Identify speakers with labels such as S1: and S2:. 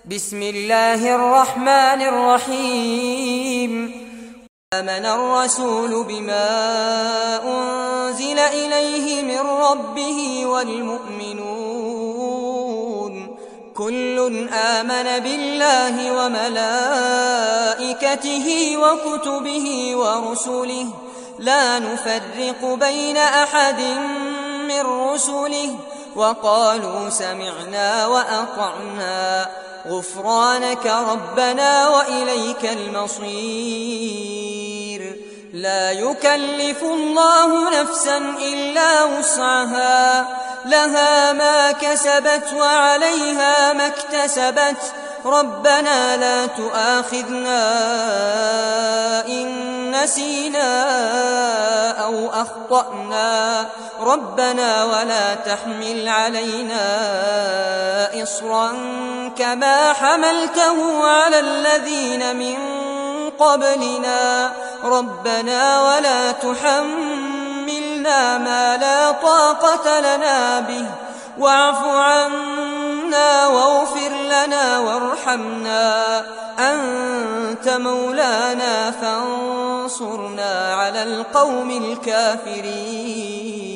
S1: بسم الله الرحمن الرحيم. آمن الرسول بما أنزل إليه من ربه والمؤمنون كل آمن بالله وملائكته وكتبه ورسله لا نفرق بين أحد من رسله وقالوا سمعنا وأطعنا غفرانك ربنا وإليك المصير. لا يكلف الله نفسا إلا وسعها لها ما كسبت وعليها ما اكتسبت ربنا لا تؤاخذنا إن نسينا أو أخطأنا ربنا ولا تحمل علينا إصرا كما حملته على الذين من قبلنا ربنا ولا تحملنا ما لا طاقة لنا به واعف عنا واغفر لنا وارحمنا أنت مولانا فانصرنا على القوم الكافرين.